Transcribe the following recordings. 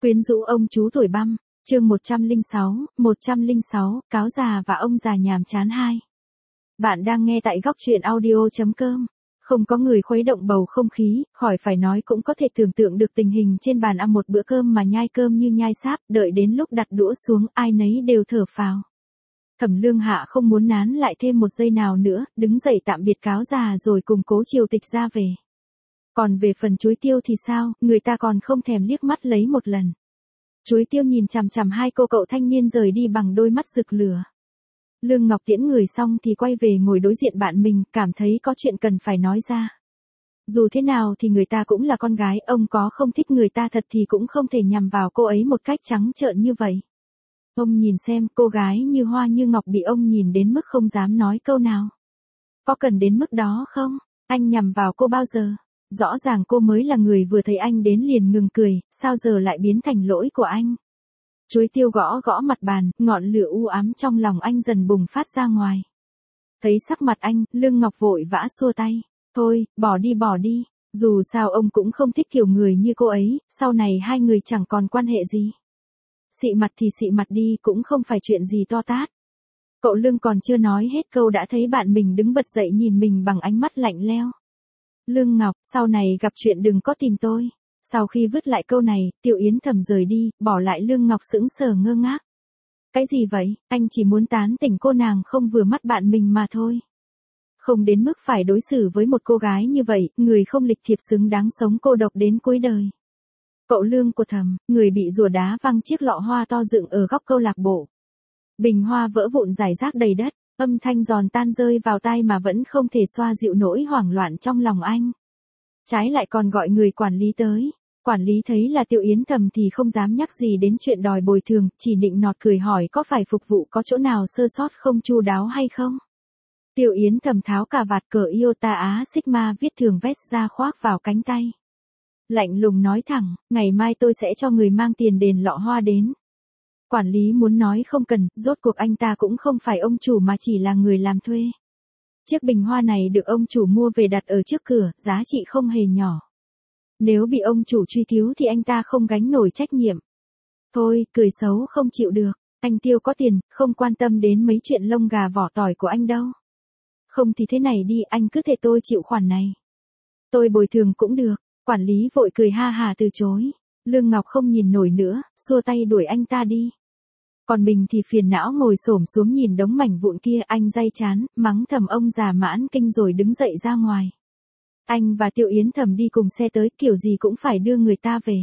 Quyến rũ ông chú tuổi băm, chương 106, cáo già và ông già nhàm chán 2. Bạn đang nghe tại góc truyện audio.com. Không có người khuấy động bầu không khí, khỏi phải nói cũng có thể tưởng tượng được tình hình trên bàn ăn một bữa cơm mà nhai cơm như nhai sáp, đợi đến lúc đặt đũa xuống ai nấy đều thở phào. Thẩm Lương Hạ không muốn nán lại thêm một giây nào nữa, đứng dậy tạm biệt cáo già rồi cùng Cố Triều Tịch ra về. Còn về phần Chuối Tiêu thì sao, người ta còn không thèm liếc mắt lấy một lần. Chuối Tiêu nhìn chằm chằm hai cô cậu thanh niên rời đi bằng đôi mắt rực lửa. Lương Ngọc tiễn người xong thì quay về ngồi đối diện bạn mình, cảm thấy có chuyện cần phải nói ra. Dù thế nào thì người ta cũng là con gái, ông có không thích người ta thật thì cũng không thể nhằm vào cô ấy một cách trắng trợn như vậy. Ông nhìn xem, cô gái như hoa như ngọc bị ông nhìn đến mức không dám nói câu nào. Có cần đến mức đó không? Anh nhằm vào cô bao giờ? Rõ ràng cô mới là người vừa thấy anh đến liền ngừng cười, sao giờ lại biến thành lỗi của anh? Chuối Tiêu gõ gõ mặt bàn, ngọn lửa u ám trong lòng anh dần bùng phát ra ngoài. Thấy sắc mặt anh, Lương Ngọc vội vã xua tay. Thôi, bỏ đi. Dù sao ông cũng không thích kiểu người như cô ấy, sau này hai người chẳng còn quan hệ gì. Xị mặt thì xị mặt đi, cũng không phải chuyện gì to tát. Cậu Lương còn chưa nói hết câu đã thấy bạn mình đứng bật dậy nhìn mình bằng ánh mắt lạnh lẽo. Lương Ngọc, sau này gặp chuyện đừng có tìm tôi. Sau khi vứt lại câu này, Tiêu Yến Thầm rời đi, bỏ lại Lương Ngọc sững sờ ngơ ngác. Cái gì vậy, anh chỉ muốn tán tỉnh cô nàng không vừa mắt bạn mình mà thôi. Không đến mức phải đối xử với một cô gái như vậy, người không lịch thiệp xứng đáng sống cô độc đến cuối đời. Cậu Lương của Thầm, người bị rùa đá văng chiếc lọ hoa to dựng ở góc câu lạc bộ. Bình hoa vỡ vụn rải rác đầy đất, âm thanh giòn tan rơi vào tai mà vẫn không thể xoa dịu nỗi hoảng loạn trong lòng anh. Trái lại còn gọi người quản lý tới. Quản lý thấy là Tiêu Yến Thầm thì không dám nhắc gì đến chuyện đòi bồi thường, chỉ nịnh nọt cười hỏi có phải phục vụ có chỗ nào sơ sót không chu đáo hay không. Tiêu Yến Thầm tháo cà vạt cờ Iota Á Sigma viết thường vest ra khoác vào cánh tay. Lạnh lùng nói thẳng, ngày mai tôi sẽ cho người mang tiền đền lọ hoa đến. Quản lý muốn nói không cần, rốt cuộc anh ta cũng không phải ông chủ mà chỉ là người làm thuê. Chiếc bình hoa này được ông chủ mua về đặt ở trước cửa, giá trị không hề nhỏ. Nếu bị ông chủ truy cứu thì anh ta không gánh nổi trách nhiệm. Thôi, cười xấu không chịu được, anh Tiêu có tiền, không quan tâm đến mấy chuyện lông gà vỏ tỏi của anh đâu. Không thì thế này đi, anh cứ thể tôi chịu khoản này. Tôi bồi thường cũng được, quản lý vội cười ha hà từ chối. Lương Ngọc không nhìn nổi nữa, xua tay đuổi anh ta đi. Còn mình thì phiền não ngồi xổm xuống nhìn đống mảnh vụn kia, anh day chán, mắng thầm ông già mãn kinh rồi đứng dậy ra ngoài. Anh và Tiêu Yến Thầm đi cùng xe tới, kiểu gì cũng phải đưa người ta về.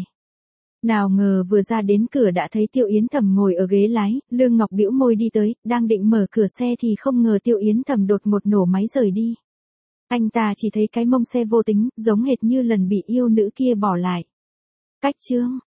Nào ngờ vừa ra đến cửa đã thấy Tiêu Yến Thầm ngồi ở ghế lái, Lương Ngọc bĩu môi đi tới, đang định mở cửa xe thì không ngờ Tiêu Yến Thầm đột ngột nổ máy rời đi. Anh ta chỉ thấy cái mông xe vô tính, giống hệt như lần bị yêu nữ kia bỏ lại. Cách chương